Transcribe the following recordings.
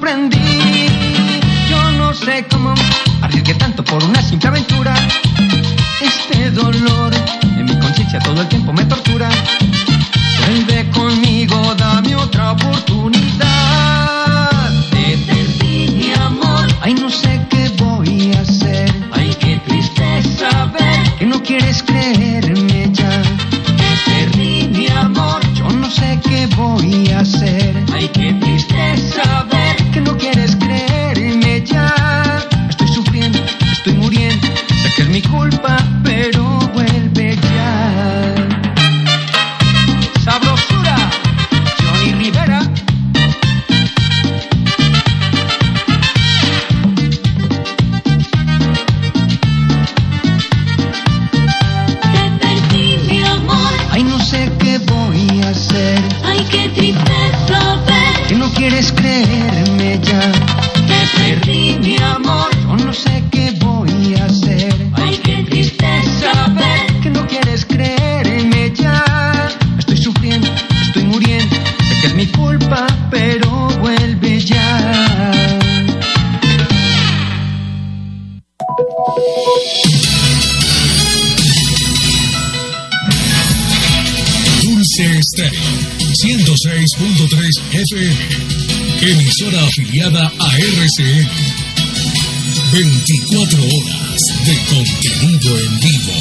comprendí. Yo no sé cómo arriesgué tanto por una simple aventura. Este dolor en mi conciencia todo el tiempo me tortura. Vuelve conmigo, dame otra oportunidad. Te perdí, mi amor. Ay, no sé qué voy a hacer. Ay, qué tristeza ver que no quieres creerme ya. Te perdí, mi amor. Yo no sé qué voy a hacer. Ay, qué tristeza ver que no quieres creerme ya. Estoy sufriendo, estoy muriendo. Sé que es mi culpa, pero vuelve ya. Sabrosura, Johnny Rivera. Te perdí, mi amor. Ay, no sé qué voy a hacer. Ay, qué tristeza ver Que no quieres creerme ya. Te perdí, mi amor. Yo no sé qué voy a hacer. Ay, qué tristeza ver Que no quieres creerme ya. Estoy sufriendo, estoy muriendo. Sé que es mi culpa, pero vuelve ya. Dulce Estéreo 106.3 FM, emisora afiliada a RCN. 24 horas de contenido en vivo.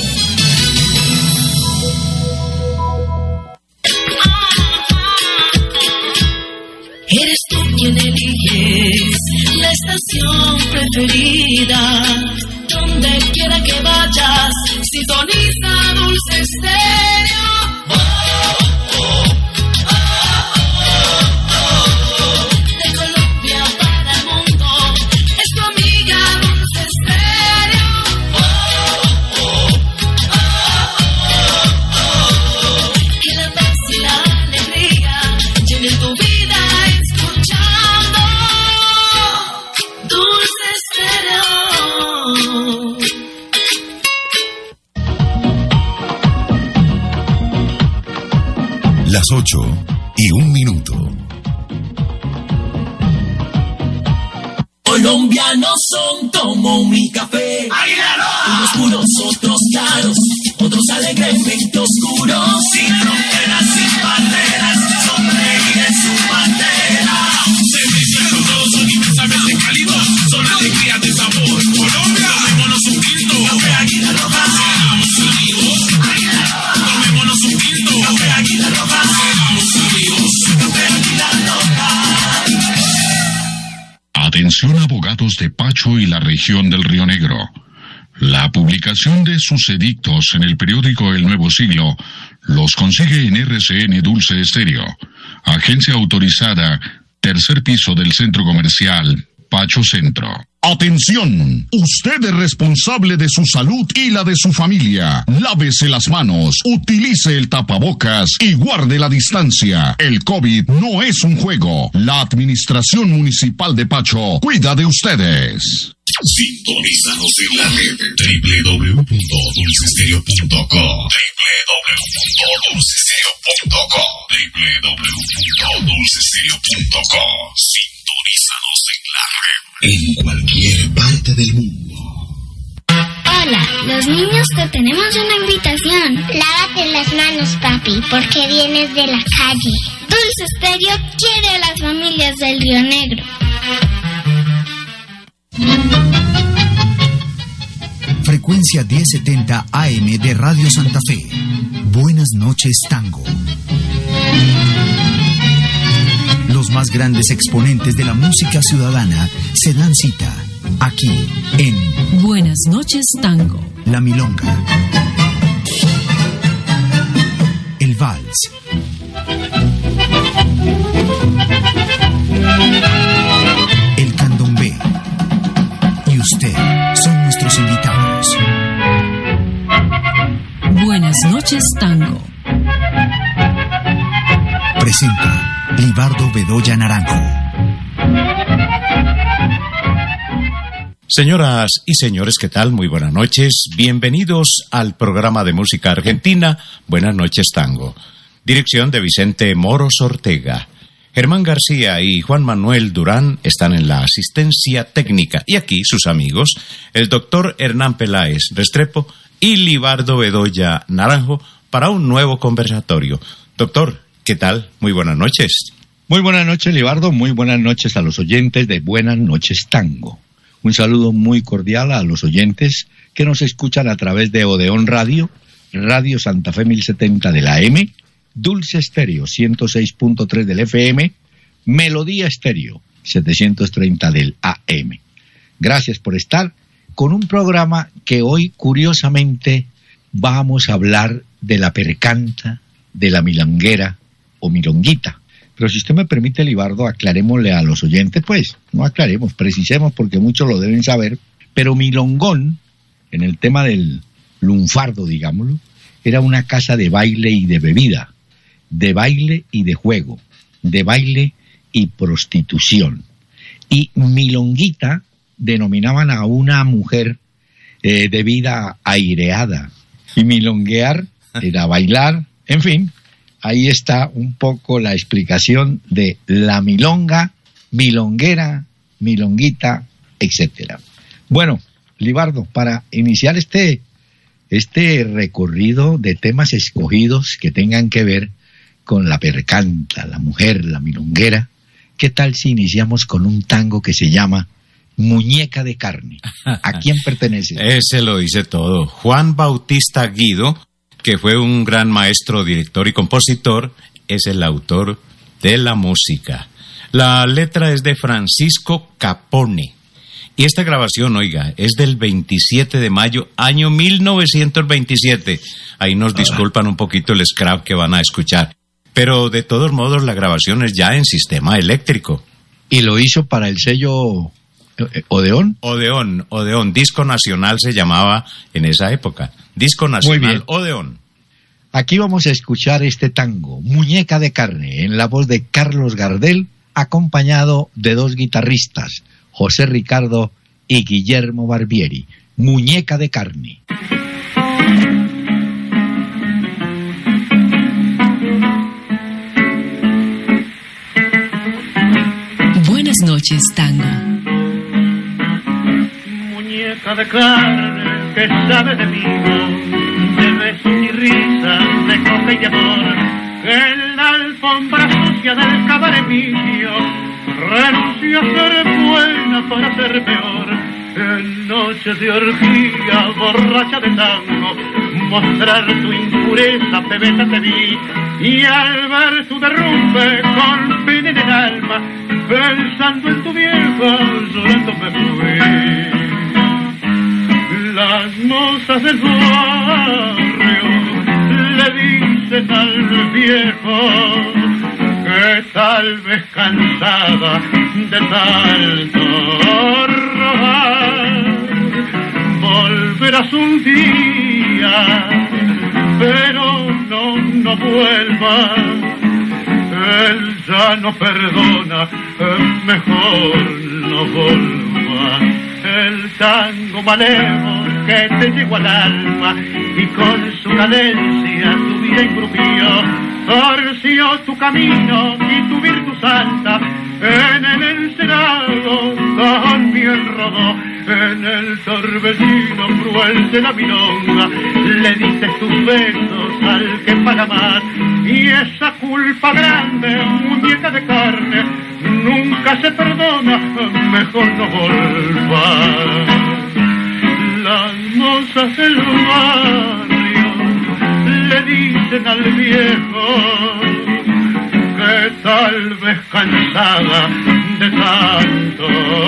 Eres tú quien eliges la estación preferida. Donde quiera que vayas, sintoniza Dulce Estéreo. De Colombia para el mundo, es tu amiga Dulce Estéreo. Que la paz y la alegría llenen tu vida escuchando Dulce Estéreo. Las 8:01. Colombianos son como mi café. Unos puros, otros claros, otros alegremente oscuros. Sin fronteras, sin barreras, sonreír en su bandera. Servicios todos son inmensamente cálidos, son alegría de sabor. Colombia, tomémonos un tinto. Café Águila Roja, seamos amigos. Tomémonos un tinto. Café Águila Roja, seamos amigos. Café Águila Roja. Atención abogados de Pacho y la región del Río Negro. La publicación de sus edictos en el periódico El Nuevo Siglo los consigue en RCN Dulce Estéreo, agencia autorizada, tercer piso del centro comercial Pacho Centro. Atención, usted es responsable de su salud y la de su familia. Lávese las manos, utilice el tapabocas y guarde la distancia. El COVID no es un juego. La Administración Municipal de Pacho cuida de ustedes. Sintonízanos en la red www.dulcestereo.com, www.dulcestereo.com. Sintonízanos en la red en cualquier parte del mundo. Hola, los niños te tenemos una invitación. Lávate las manos, papi, porque vienes de la calle. Dulce Estéreo quiere a las familias del Río Negro. Frecuencia 1070 AM de Radio Santa Fe. Buenas noches, Tango. Los más grandes exponentes de la música ciudadana se dan cita aquí en Buenas noches, Tango. La Milonga, el Vals, el Candombe y usted son nuestros invitados. Buenas noches, Tango. Presenta Libardo Bedoya Naranjo. Señoras y señores, ¿qué tal? Muy buenas noches. Bienvenidos al programa de música argentina Buenas noches, Tango. Dirección de Vicente Moros Ortega. Germán García y Juan Manuel Durán están en la asistencia técnica. Y aquí sus amigos, el doctor Hernán Peláez Restrepo y Libardo Bedoya Naranjo, para un nuevo conversatorio. Doctor, ¿qué tal? Muy buenas noches. Muy buenas noches, Libardo. Muy buenas noches a los oyentes de Buenas Noches Tango. Un saludo muy cordial a los oyentes que nos escuchan a través de Odeón Radio, Radio Santa Fe 1070 de la M, Dulce Estéreo 106.3 del FM, Melodía Estéreo 730 del AM. Gracias por estar con un programa que hoy, curiosamente, vamos a hablar de la percanta, de la milonguera o milonguita. Pero si usted me permite, Libardo, aclarémosle a los oyentes, pues, no aclaremos, precisemos porque muchos lo deben saber, pero milongón, en el tema del lunfardo, digámoslo, era una casa de baile y de bebida, de baile y de juego, de baile y prostitución. Y milonguita denominaban a una mujer de vida aireada, y milonguear era bailar, en fin. Ahí está un poco la explicación de la milonga, milonguera, milonguita, etcétera. Bueno, Libardo, para iniciar este recorrido de temas escogidos que tengan que ver con la percanta, la mujer, la milonguera, ¿qué tal si iniciamos con un tango que se llama Muñeca de Carne? ¿A quién pertenece? Ese lo dice todo. Juan Bautista Guido, que fue un gran maestro, director y compositor, es el autor de la música. La letra es de Francisco Capone. Y esta grabación, oiga, es del 27 de mayo, año 1927. Ahí nos disculpan un poquito el scrap que van a escuchar. Pero de todos modos la grabación es ya en sistema eléctrico. ¿Y lo hizo para el sello Odeón? Odeón. Disco Nacional se llamaba en esa época. Disco Nacional Odeón. Aquí vamos a escuchar este tango, Muñeca de Carne, en la voz de Carlos Gardel, acompañado de dos guitarristas, José Ricardo y Guillermo Barbieri. Muñeca de Carne. Buenas noches, tango. Muñeca de carne que sabe de mí, de besos y risas, de coca y de amor, en la alfombra sucia del cabaret mío, renuncio a ser buena para ser peor. En noches de orgía, borracha de tango, mostrar tu impureza, pebeta te vi, y al ver tu derrumbe con pena en el alma, pensando en tu vieja, llorando me fui. Las mozas del barrio le dicen al viejo que tal vez cansada de tanto robar, volverás un día, pero no vuelvas. Él ya no perdona, mejor no volvas. El tango malévolo que te llegó al alma y con su cadencia tu vida engrupió, torció tu camino y tu virtud santa, en el encerado también rodó, en el torbellino cruel de la milonga, le diste tus besos al que paga más, y esa culpa grande, muñeca de carne, nunca se perdona, mejor no volvas. Las mozas del barrio le dicen al viejo que tal vez cansada de tanto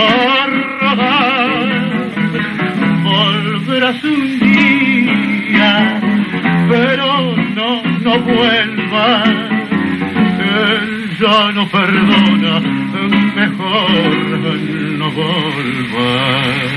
rodar, volverás un día, pero no vuelvas. Él ya no perdona, mejor no vuelvas.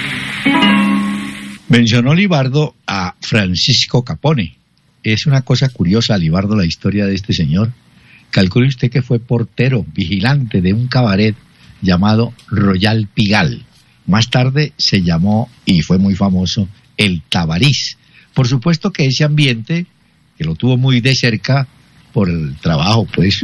Mencionó Libardo a Francisco Capone. Es una cosa curiosa, Libardo, la historia de este señor. Calcule usted que fue portero, vigilante de un cabaret llamado Royal Pigalle. Más tarde se llamó, y fue muy famoso, el Tabarís. Por supuesto que ese ambiente, que lo tuvo muy de cerca por el trabajo, pues,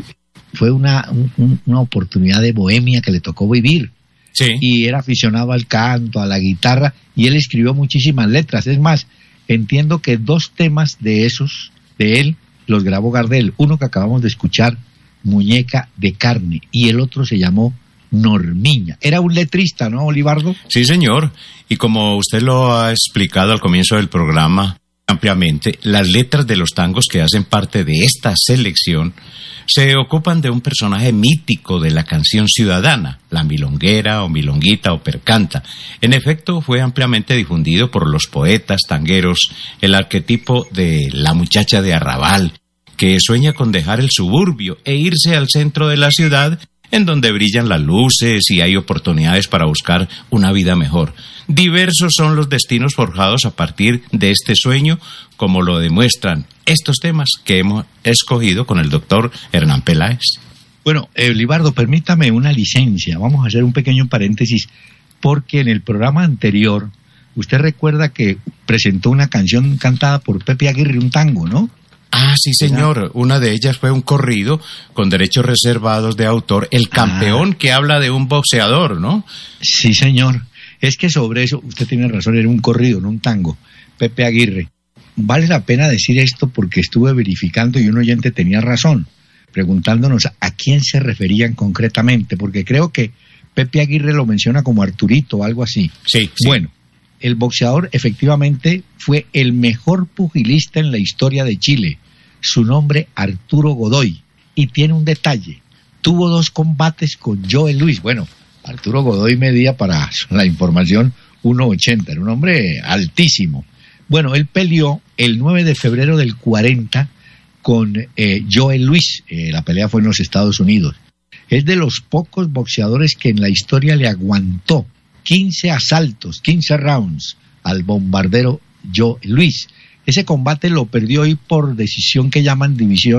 fue una oportunidad de bohemia que le tocó vivir. Sí. Y era aficionado al canto, a la guitarra, y él escribió muchísimas letras. Es más, entiendo que 2 temas de esos, de él, los grabó Gardel. Uno que acabamos de escuchar, Muñeca de Carne, y el otro se llamó Normiña. Era un letrista, ¿no, Olivardo? Sí, señor. Y como usted lo ha explicado al comienzo del programa ampliamente, las letras de los tangos que hacen parte de esta selección se ocupan de un personaje mítico de la canción ciudadana, la milonguera o milonguita o percanta. En efecto, fue ampliamente difundido por los poetas tangueros el arquetipo de la muchacha de arrabal, que sueña con dejar el suburbio e irse al centro de la ciudad, en donde brillan las luces y hay oportunidades para buscar una vida mejor. Diversos son los destinos forjados a partir de este sueño, como lo demuestran estos temas que hemos escogido con el doctor Hernán Peláez. Bueno, Olivardo, permítame una licencia. Vamos a hacer un pequeño paréntesis, porque en el programa anterior, usted recuerda que presentó una canción cantada por Pepe Aguirre, un tango, ¿no? Ah, sí, señor. Una de ellas fue un corrido con derechos reservados de autor, El Campeón, que habla de un boxeador, ¿no? Sí, señor. Es que sobre eso, usted tiene razón, era un corrido, no un tango. Pepe Aguirre. Vale la pena decir esto porque estuve verificando y un oyente tenía razón, preguntándonos a quién se referían concretamente, porque creo que Pepe Aguirre lo menciona como Arturito o algo así. Sí. Bueno, el boxeador efectivamente fue el mejor pugilista en la historia de Chile. Su nombre, Arturo Godoy. Y tiene un detalle. Tuvo 2 combates con Joe Louis. Bueno, Arturo Godoy medía, para la información, 1.80. Era un hombre altísimo. Bueno, él peleó el 9 de febrero del 40 con Joe Louis. La pelea fue en los Estados Unidos. Es de los pocos boxeadores que en la historia le aguantó 15 asaltos, 15 rounds al bombardero Joe Louis. Ese combate lo perdió hoy por decisión que llaman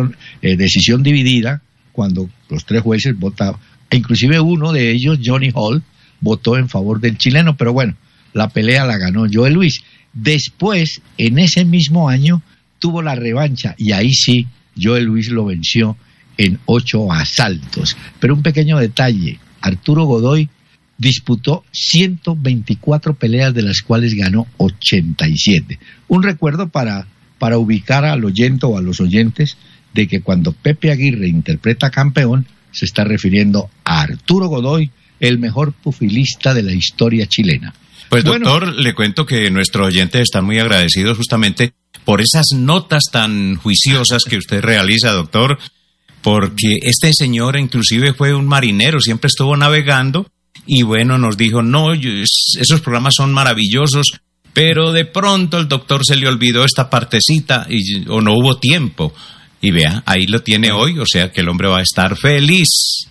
decisión dividida, cuando los 3 jueces votaban, e inclusive uno de ellos, Johnny Hall, votó en favor del chileno, pero bueno, la pelea la ganó Joe Louis. Después, en ese mismo año, tuvo la revancha, y ahí sí, Joe Louis lo venció en 8 asaltos. Pero un pequeño detalle, Arturo Godoy disputó 124 peleas, de las cuales ganó 87. Un recuerdo para ubicar al oyente o a los oyentes de que cuando Pepe Aguirre interpreta Campeón, se está refiriendo a Arturo Godoy, el mejor pugilista de la historia chilena. Pues doctor, le cuento que nuestros oyentes están muy agradecidos justamente por esas notas tan juiciosas que usted realiza, doctor, porque este señor inclusive fue un marinero, siempre estuvo navegando, y bueno, nos dijo, no, esos programas son maravillosos, pero de pronto el doctor se le olvidó esta partecita o no hubo tiempo. Y vea, ahí lo tiene hoy, o sea que el hombre va a estar feliz.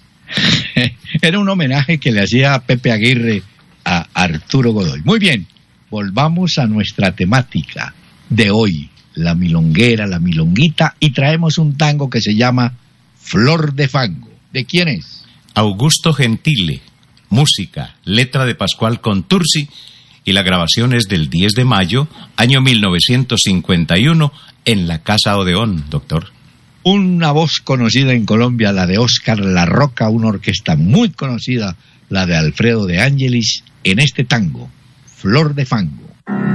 Era un homenaje que le hacía Pepe Aguirre a Arturo Godoy. Muy bien, volvamos a nuestra temática de hoy, la milonguera, la milonguita, y traemos un tango que se llama Flor de Fango. ¿De quién es? Augusto Gentile. Música, letra de Pascual Contursi, y la grabación es del 10 de mayo, año 1951, en la Casa Odeón, doctor. Una voz conocida en Colombia, la de Óscar La Roca, una orquesta muy conocida, la de Alfredo de Ángelis, en este tango, Flor de Fango.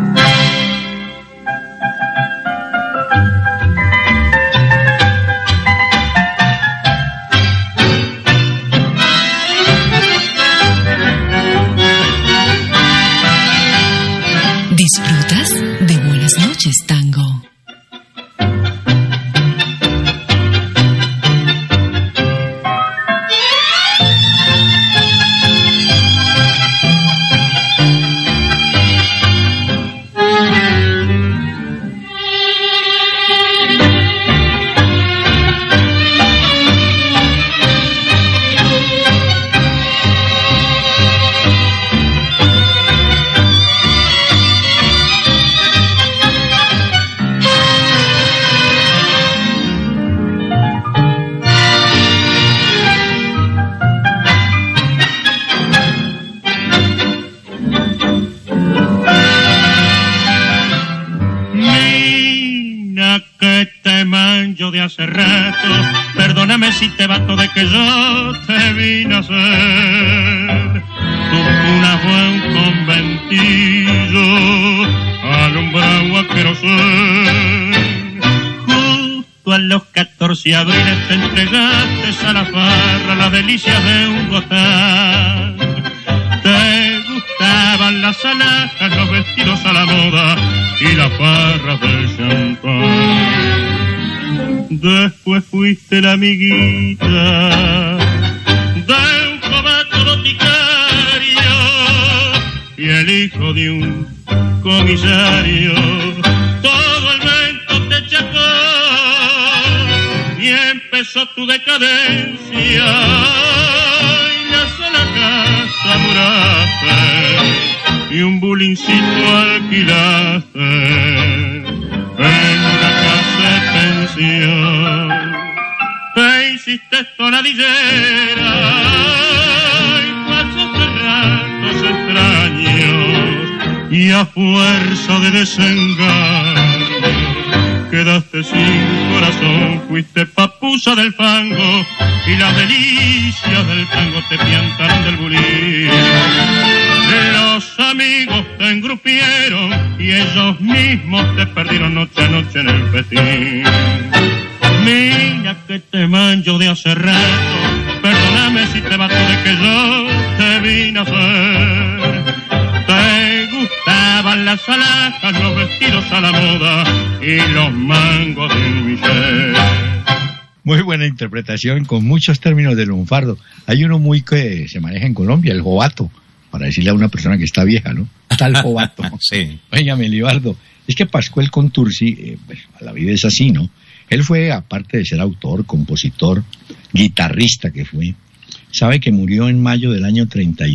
¿Disfrutas de Buenas noches, Tango? Hace rato, perdona Perdóname si te bato de que yo te vine a hacer. Tu cuna fue un conventillo alumbrado a querosén. Justo a los 14 abriles te entregaste a la farra, la delicia de un gotán. Te gustaban las alhajas, los vestidos a la moda y las farras de champán. Después fuiste la amiguita de un cobato boticario y el hijo de un comisario. Todo el vento te chacó y empezó tu decadencia y la sola casa duraste y un bulincito alquilaste en una casa de pensión. Te hiciste tonadillera y pasaste ratos extraños y a fuerza de desengaño quedaste sin corazón. Fuiste papusa del fango y las delicias del tango te piantaron del bulín. Los amigos te engrupieron y ellos mismos te perdieron noche a noche en el festín. Mira que te mancho de hace rato, perdóname si te bato de que yo te vine a hacer. Te gustaban las alhajas, los vestidos a la moda y los mangos de un Michel. Muy buena interpretación con muchos términos de lunfardo. Hay uno muy que se maneja en Colombia, el jovato, para decirle a una persona que está vieja, ¿no? Tal jovato. Sí. Óigame, Libardo, es que Pascual Contursi, a la vida es así, ¿no? Él fue, aparte de ser autor, compositor, guitarrista que fue, sabe que murió en mayo del año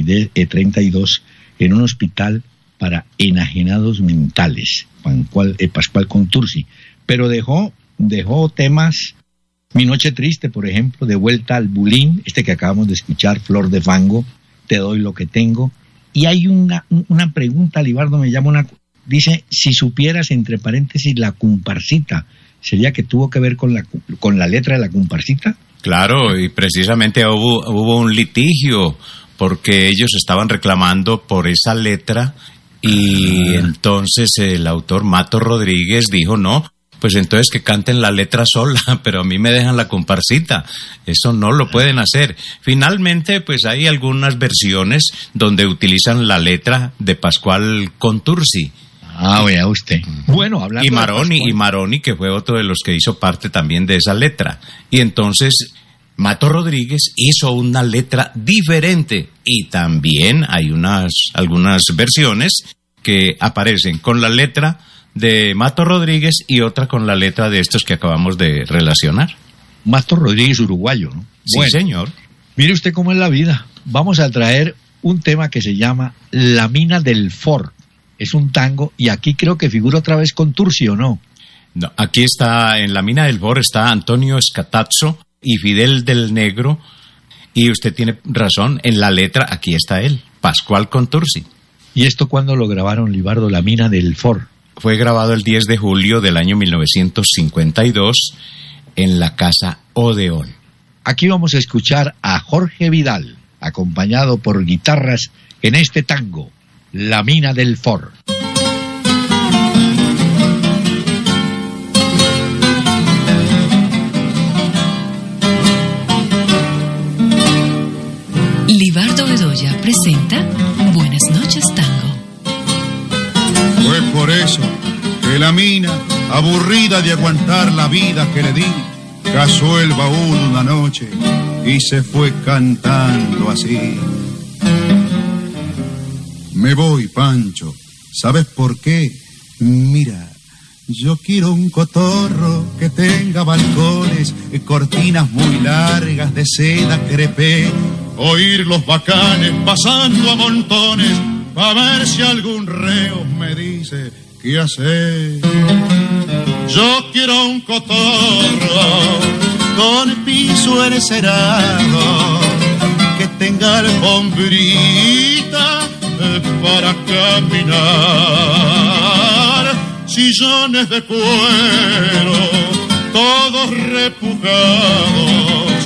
32 en un hospital para enajenados mentales, Pascual Contursi, pero dejó temas, Mi Noche Triste, por ejemplo, De Vuelta al Bulín, este que acabamos de escuchar, Flor de Fango, Te doy lo que tengo. Y hay una pregunta, Libardo, me llama dice, si supieras, entre paréntesis, la comparsita, ¿sería que tuvo que ver con la letra de la comparsita? Claro, y precisamente hubo un litigio porque ellos estaban reclamando por esa letra y entonces el autor Mato Rodríguez dijo no, pues entonces que canten la letra sola, pero a mí me dejan la comparsita. Eso no lo pueden hacer. Finalmente, pues hay algunas versiones donde utilizan la letra de Pascual Contursi. Ah, vea usted. Bueno, hablando y Maroni, que fue otro de los que hizo parte también de esa letra. Y entonces Mato Rodríguez hizo una letra diferente. Y también hay algunas versiones que aparecen con la letra de Mato Rodríguez y otra con la letra de estos que acabamos de relacionar. Mato Rodríguez, uruguayo, ¿no? Sí, bueno, señor. Mire usted cómo es la vida. Vamos a traer un tema que se llama La Mina del For. Es un tango y aquí creo que figura otra vez Contursi, ¿o no? No, aquí está, en La Mina del For está Antonio Scatazzo y Fidel del Negro. Y usted tiene razón, en la letra aquí está él, Pascual Contursi. ¿Y esto cuándo lo grabaron, Libardo, La Mina del For? Fue grabado el 10 de julio del año 1952 en la Casa Odeón. Aquí vamos a escuchar a Jorge Vidal, acompañado por guitarras en este tango, La Mina del For. Libardo Bedoya presenta Buenas noches, Tango. Fue por eso que la mina, aburrida de aguantar la vida que le di, cazó el baúl una noche y se fue cantando así. Me voy, Pancho, ¿sabes por qué? Mira, yo quiero un cotorro que tenga balcones, cortinas muy largas de seda crepé, oír los bacanes pasando a montones, a ver si algún reo me dice qué hacer. Yo quiero un cotorro con piso encerado, que tenga alfombrita para caminar, sillones de cuero, todos repujados,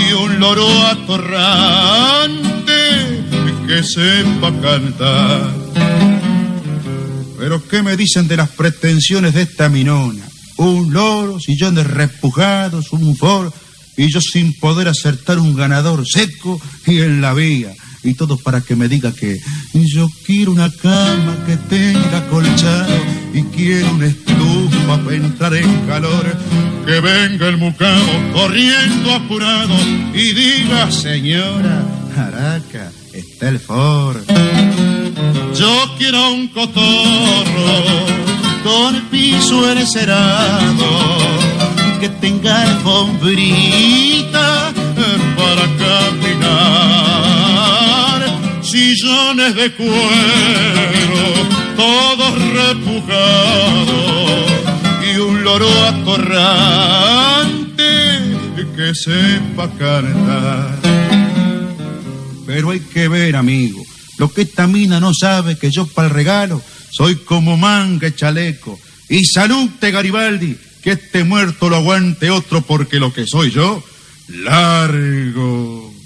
y un loro atorrante que sepa cantar. Pero ¿qué me dicen de las pretensiones de esta minona? Un loro, sillones repujados, un foro, y yo sin poder acertar un ganador seco y en la vía. Y todo para que me diga que yo quiero una cama que tenga colchado y quiero una estufa para entrar en calor. Que venga el mucamo corriendo apurado y diga: señora, Araca, está el for. Yo quiero un cotorro con piso encerado, que tenga alfombrita para caminar, sillones de cuero, todos repujados, y un loro atorrante que sepa cantar. Pero hay que ver, amigo, lo que esta mina no sabe, que yo para el regalo soy como manga y chaleco. Y salute, Garibaldi, que este muerto lo aguante otro, porque lo que soy yo, largo.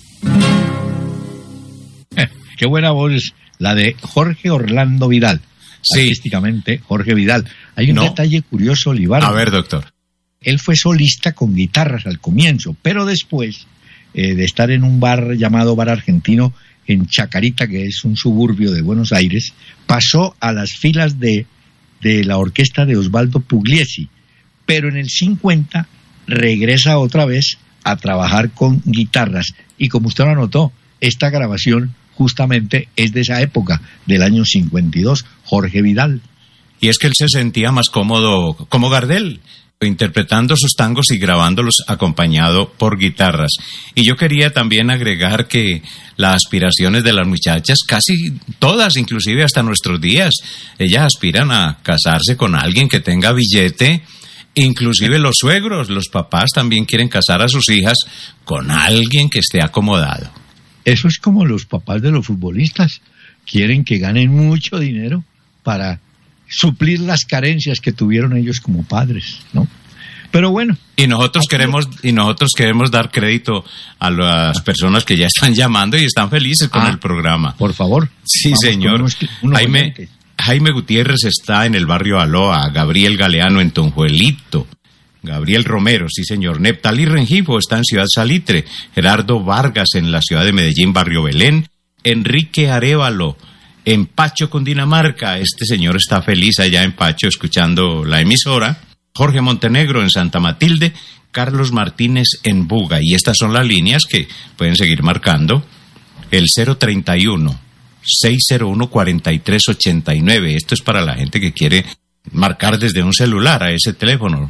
Qué buena voz la de Jorge Orlando Vidal. Sí. Artísticamente, Jorge Vidal. Hay un detalle curioso, Olivardo. A ver, doctor. Él fue solista con guitarras al comienzo, pero después de estar en un bar llamado Bar Argentino en Chacarita, que es un suburbio de Buenos Aires, pasó a las filas de la orquesta de Osvaldo Pugliese, pero en el 50 regresa otra vez a trabajar con guitarras, y como usted lo anotó, esta grabación justamente es de esa época, del año 52, Jorge Vidal. Y es que él se sentía más cómodo como Gardel, interpretando sus tangos y grabándolos acompañado por guitarras. Y yo quería también agregar que las aspiraciones de las muchachas, casi todas, inclusive hasta nuestros días, ellas aspiran a casarse con alguien que tenga billete. Inclusive los suegros, los papás también quieren casar a sus hijas con alguien que esté acomodado. Eso es como los papás de los futbolistas, quieren que ganen mucho dinero para suplir las carencias que tuvieron ellos como padres, ¿no? Pero bueno. Y nosotros queremos dar crédito a las personas que ya están llamando y están felices con el programa. Por favor. Sí, señor. Jaime Gutiérrez está en el barrio Aloa, Gabriel Galeano en Tonjuelito, Gabriel Romero, sí señor, Neptalí Rengifo está en Ciudad Salitre, Gerardo Vargas en la ciudad de Medellín, barrio Belén, Enrique Arévalo en Pacho, Cundinamarca, este señor está feliz allá en Pacho escuchando la emisora, Jorge Montenegro en Santa Matilde, Carlos Martínez en Buga, y estas son las líneas que pueden seguir marcando, el 031-601-4389, esto es para la gente que quiere marcar desde un celular a ese teléfono,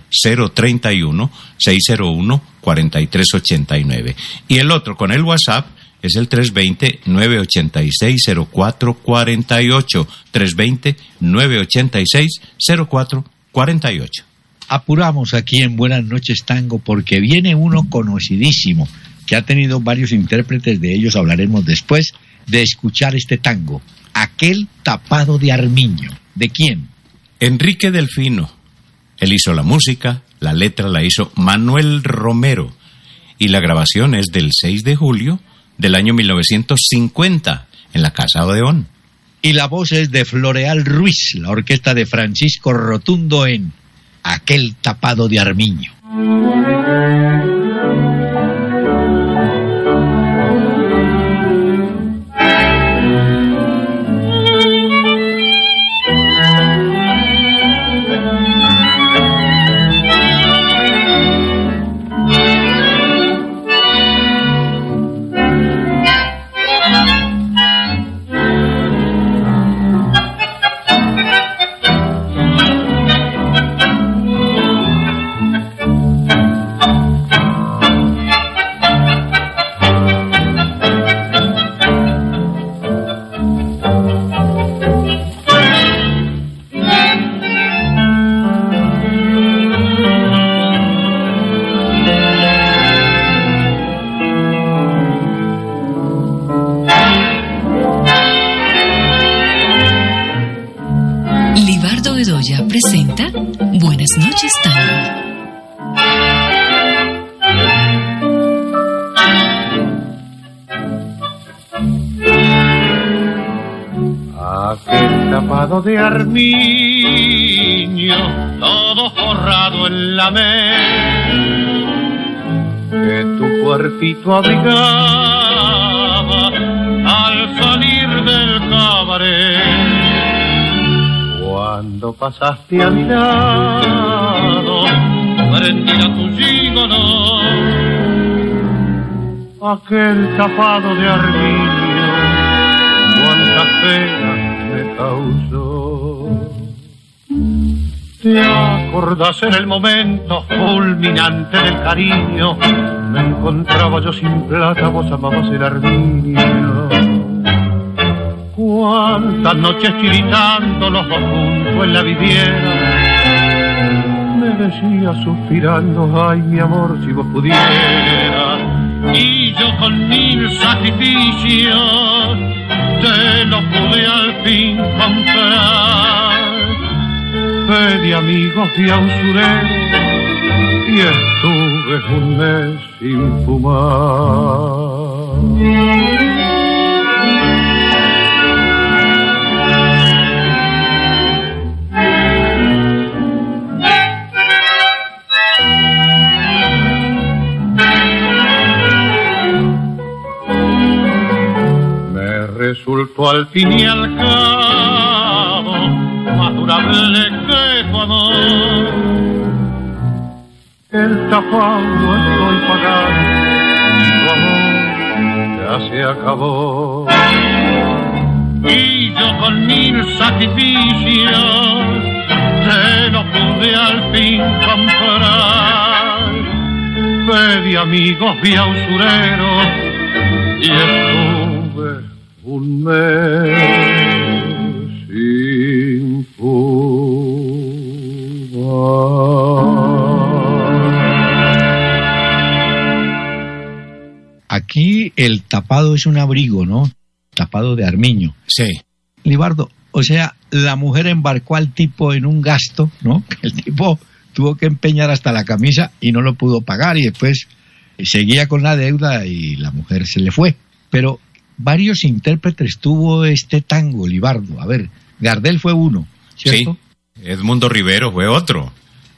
031-601-4389. Y el otro con el WhatsApp es el 320-986-0448, 320-986-0448. Apuramos aquí en Buenas Noches Tango porque viene uno conocidísimo, que ha tenido varios intérpretes, de ellos hablaremos después, de escuchar este tango, Aquel tapado de armiño. ¿De quién? Enrique Delfino. Él hizo la música, la letra la hizo Manuel Romero y la grabación es del 6 de julio del año 1950 en la Casa Odeón. Y la voz es de Floreal Ruiz, la orquesta de Francisco Rotundo en Aquel tapado de armiño. Aquel tapado de armiño, todo forrado en la mesa, que tu cuerpito abrigaba al salir del cabaret. Cuando pasaste a mi lado, prendida tu gígono, aquel tapado de armiño, cuántas penas me causó. ¿Te acordás en el momento fulminante del cariño? Me encontraba yo sin plata, vos amabas el armiño. Cuántas noches tiritando los dos juntos en la vivienda, me decía suspirando, ay mi amor, si vos pudieras. Y yo con 1000 sacrificios te lo pude al fin comprar. Pedí amigos y a usureros y estuve un mes sin fumar. Resultó al fin y al cabo más durable que tu amor. El tapado estoy pagando y tu amor ya se acabó. Y yo con 1000 sacrificios te lo pude al fin comprar. Pedí amigos, vi a usureros y estuve un mes sin fumar. Aquí el tapado es un abrigo, ¿no? Tapado de armiño. Sí. Libardo, o sea, la mujer embarcó al tipo en un gasto, ¿no? El tipo tuvo que empeñar hasta la camisa y no lo pudo pagar y después seguía con la deuda y la mujer se le fue. Pero varios intérpretes tuvo este tango, Libardo. A ver, Gardel fue uno, ¿cierto? Sí, Edmundo Rivero fue otro.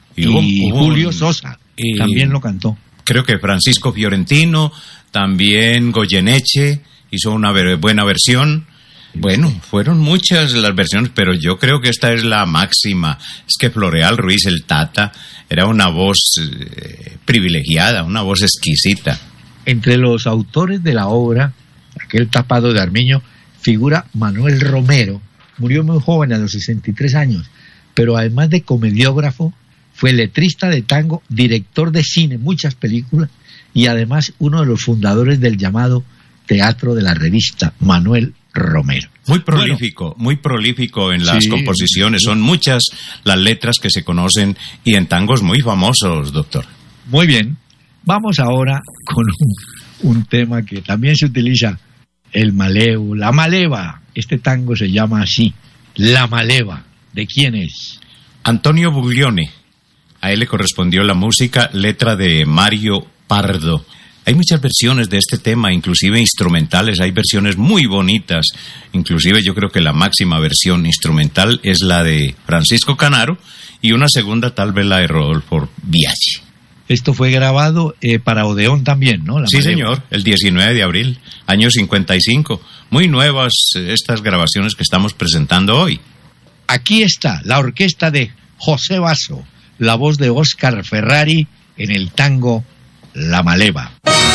Y Julio Sosa también lo cantó. Creo que Francisco Fiorentino, también Goyeneche hizo una buena versión. Bueno, fueron muchas las versiones, pero yo creo que esta es la máxima. Es que Floreal Ruiz, el Tata, era una voz privilegiada, una voz exquisita. Entre los autores de la obra, aquel tapado de armiño, figura Manuel Romero. Murió muy joven, a los 63 años, pero además de comediógrafo, fue letrista de tango, director de cine, muchas películas, y además uno de los fundadores del llamado Teatro de la Revista, Manuel Romero. Muy prolífico en las composiciones. Son muchas las letras que se conocen y en tangos muy famosos, doctor. Muy bien. Vamos ahora con un tema que también se utiliza, el maleo, la maleva. Este tango se llama así, La Maleva. ¿De quién es? Antonio Buglione. A él le correspondió la música, letra de Mario Pardo. Hay muchas versiones de este tema, inclusive instrumentales. Hay versiones muy bonitas. Inclusive yo creo que la máxima versión instrumental es la de Francisco Canaro y una segunda tal vez la de Rodolfo Biaggi. Esto fue grabado para Odeón también, ¿no? Sí, señor, el 19 de abril, año 55. Muy nuevas estas grabaciones que estamos presentando hoy. Aquí está la orquesta de José Basso, la voz de Óscar Ferrari en el tango La Maleva.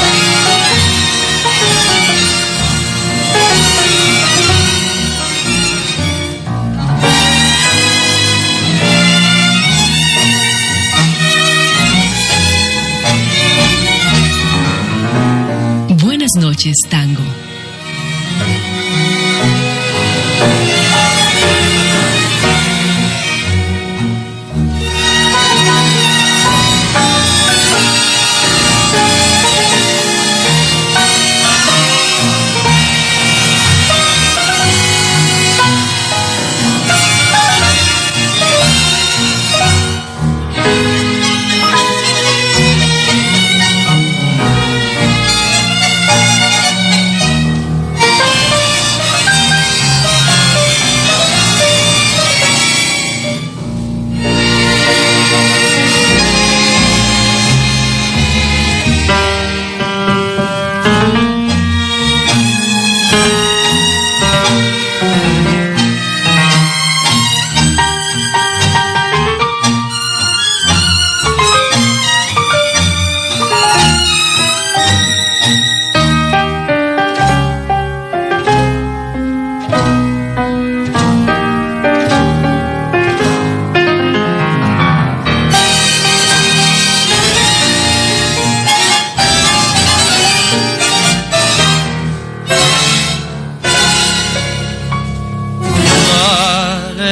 Buenas noches, tango.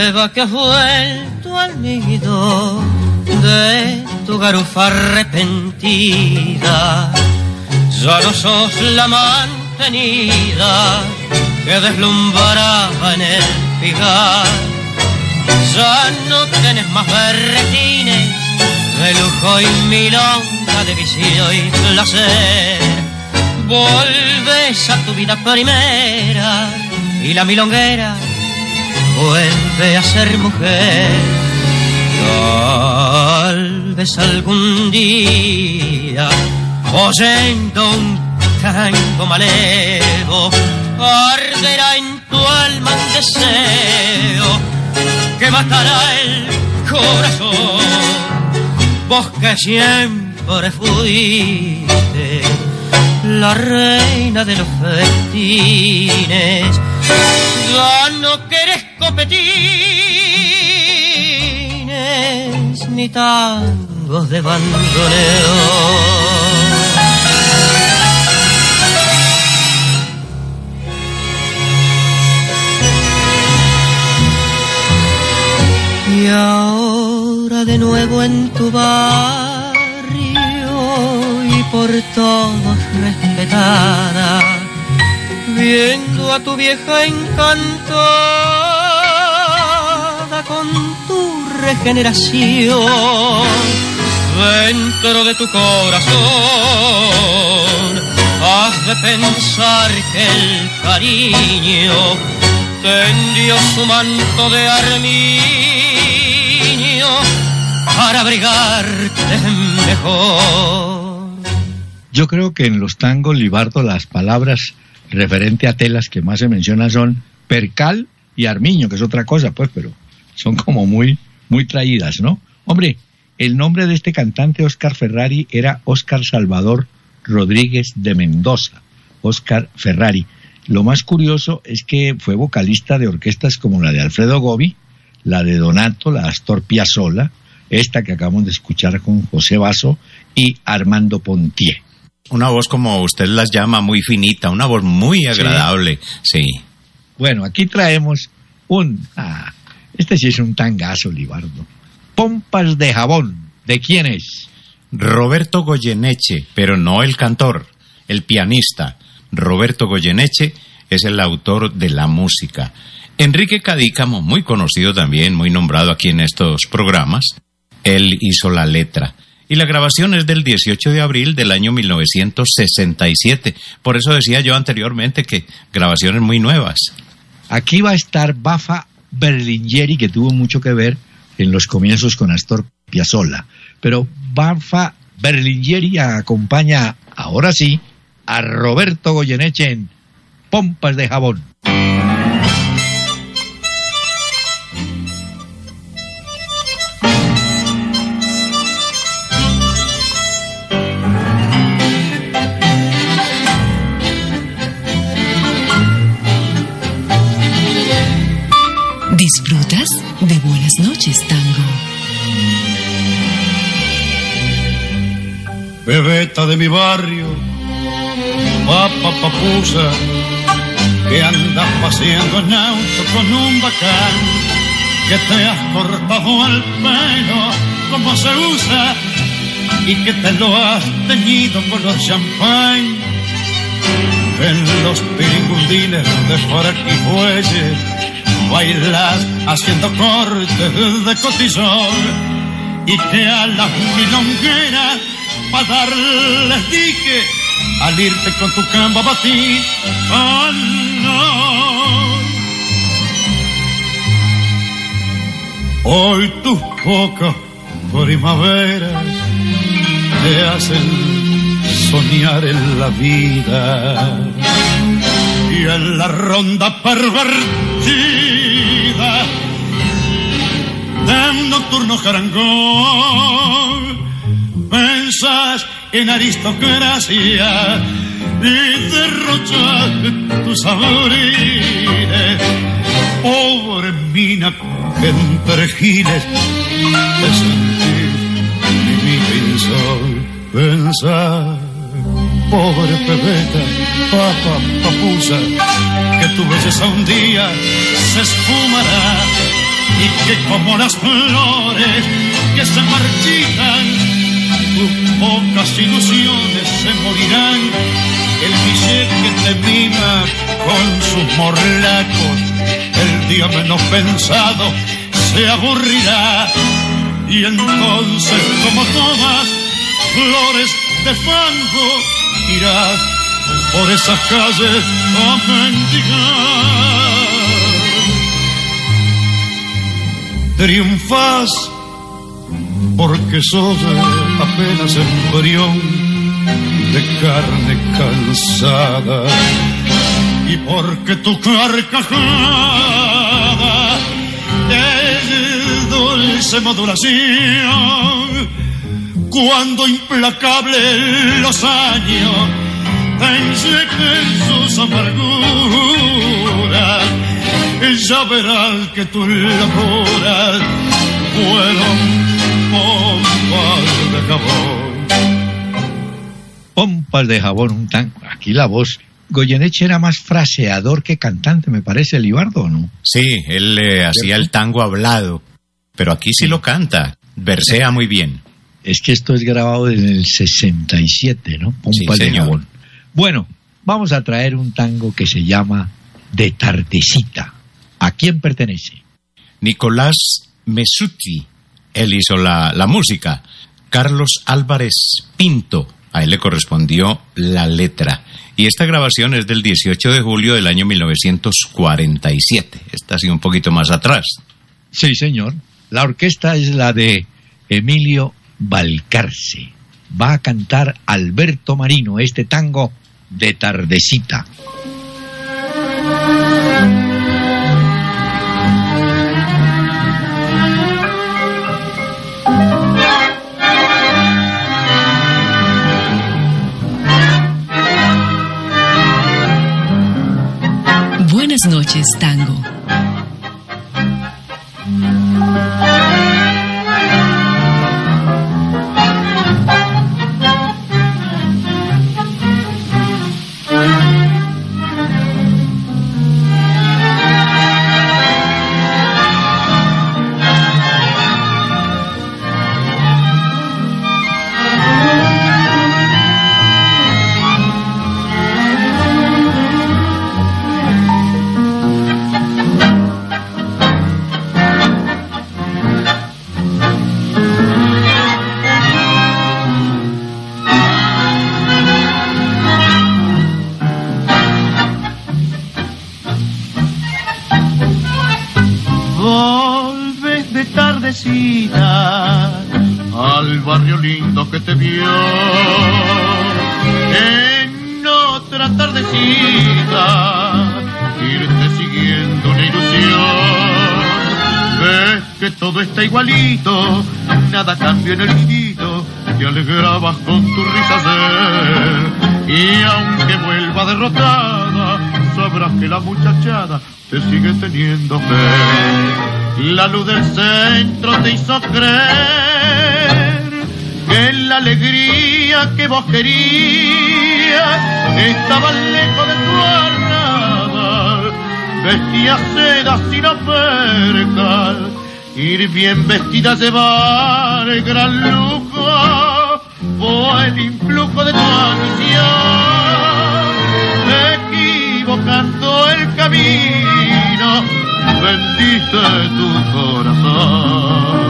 Llueva que has vuelto al nido de tu garufa arrepentida. Ya no sos la mantenida que deslumbraba en el pigar. Ya no tenés más berretines de lujo y milonga, de vicio y placer. Volves a tu vida primera y la milonguera vuelve a ser mujer. Tal vez algún día, oyendo un tango malevo, arderá en tu alma un deseo que matará el corazón. Vos que siempre fuiste la reina de los festines, ya no querés copetines ni tangos de bandoneo. Y ahora de nuevo en tu barrio y por todos respetada, viendo a tu vieja encantada con tu regeneración, dentro de tu corazón has de pensar que el cariño tendió su manto de armiño para abrigarte mejor. Yo creo que en los tangos, Libardo, las palabras referente a telas que más se mencionan son percal y armiño, que es otra cosa, pues, pero son como muy traídas, ¿no? Hombre, el nombre de este cantante, Óscar Ferrari, era Óscar Salvador Rodríguez de Mendoza. Óscar Ferrari. Lo más curioso es que fue vocalista de orquestas como la de Alfredo Gobi, la de Donato, la de Astor Piazzolla, esta que acabamos de escuchar con José Basso y Armando Pontier. Una voz, como usted las llama, muy finita, una voz muy agradable, sí. Bueno, aquí traemos este sí es un tangazo, Libardo. Pompas de jabón. ¿De quién es? Roberto Goyeneche, pero no el cantor, el pianista. Roberto Goyeneche es el autor de la música. Enrique Cadícamo, muy conocido también, muy nombrado aquí en estos programas, él hizo la letra. Y la grabación es del 18 de abril del año 1967. Por eso decía yo anteriormente que grabaciones muy nuevas. Aquí va a estar Bafa Berlinghieri, que tuvo mucho que ver en los comienzos con Astor Piazzolla. Pero Bafa Berlinghieri acompaña, ahora sí, a Roberto Goyeneche en Pompas de jabón. Disfrutas de Buenas noches, Tango. Bebeta de mi barrio, papa papusa, que andas paseando en auto con un bacán, que te has cortado el pelo como se usa y que te lo has teñido color champán. En los piringundines de frac y fuelle bailas haciendo cortes de cotillón y que a las milongueras pa' darles dique al irte con tu camba a batir. Oh, no. Hoy tus pocas primaveras te hacen soñar en la vida y en la ronda pervertida de un nocturno jarangón pensás en aristocracia y derrochas tus saborines. Pobre mina que entre giles te sentís mi pinzón. Pensás, pobre pebeta, papusa, que tu belleza un día se esfumará y que como las flores que se marchitan, tus pocas ilusiones se morirán. El billete que te mima con sus morlacos, el día menos pensado se aburrirá. Y entonces, como todas flores de fango, irás por esas calles a mendigar. Triunfás porque sos apenas embrión de carne cansada, y porque tu carcajada es dulce modulación, cuando implacable los años te inyecten sus amarguras, ya verás que tus locuras fueron pompas de jabón. Pompas de jabón, un tango. Aquí la voz. Goyeneche era más fraseador que cantante, me parece, Libardo, ¿no? Sí, él hacía el tango hablado, pero aquí sí lo canta, versea muy bien. Es que esto es grabado en el 67, ¿no? Pompas de jabón. Bueno, vamos a traer un tango que se llama De Tardecita. ¿A quién pertenece? Nicolás Mesuti, él hizo la música. Carlos Álvarez Pinto, a él le correspondió la letra. Y esta grabación es del 18 de julio del año 1947. Esta ha sido un poquito más atrás. Sí, señor. La orquesta es la de Emilio Valcarce. Va a cantar Alberto Marino este tango De Tardecita. Buenas noches, tango. Al barrio lindo que te vio en otra tardecita, irte siguiendo una ilusión. Ves que todo está igualito, nada cambia en el nido, te alegrabas con tu risa ayer. Y aunque vuelva derrotada, sabrás que la muchachada te sigue teniendo fe. La luz del centro te hizo creer que la alegría que vos querías estaba lejos de tu arrabal. Vestías seda sin ofertas, ir bien vestida llevar el gran lujo, fue el influjo de tu ambición, equivocando el camino, vendiste tu corazón.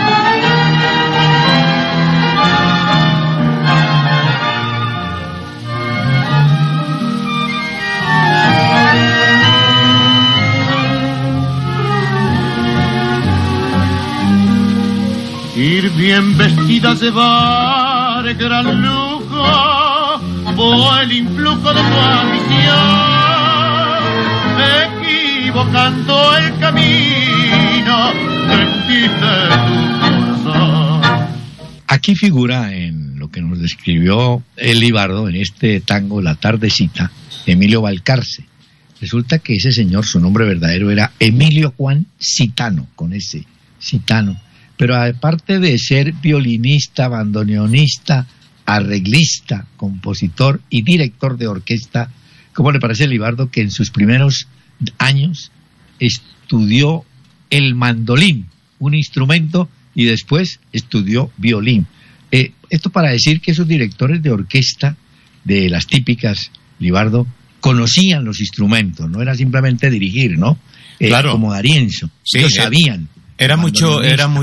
Ir bien vestida, llevar gran lujo, fue el influjo de tu ambición, equivocando el camino, vendiste tu corazón. Aquí figura en lo que nos describió el Libardo en este tango La Tardecita, Emilio Valcarce. Resulta que ese señor, su nombre verdadero era Emilio Juan Citano, con ese Citano. Pero aparte de ser violinista, bandoneonista, arreglista, compositor y director de orquesta, ¿cómo le parece, Libardo, que en sus primeros años estudió el mandolín, un instrumento, y después estudió violín. Esto para decir que esos directores de orquesta, de las típicas, Libardo, conocían los instrumentos, no era simplemente dirigir, ¿no? Claro. Como D'Arienzo, sí, ellos sabían. Era mucho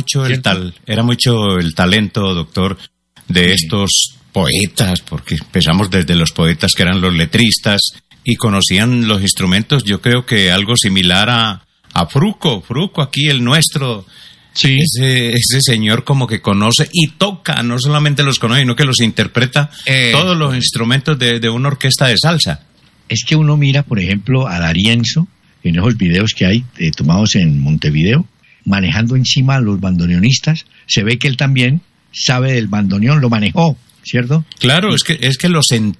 el talento, doctor, de estos poetas, porque empezamos desde los poetas que eran los letristas y conocían los instrumentos. Yo creo que algo similar a Fruco aquí el nuestro. Sí. Ese señor como que conoce y toca, no solamente los conoce, sino que los interpreta todos los instrumentos de una orquesta de salsa. Es que uno mira, por ejemplo, a D'Arienzo en esos videos que hay tomados en Montevideo, manejando encima a los bandoneonistas. Se ve que él también sabe del bandoneón, lo manejó, ¿cierto? Claro, es que lo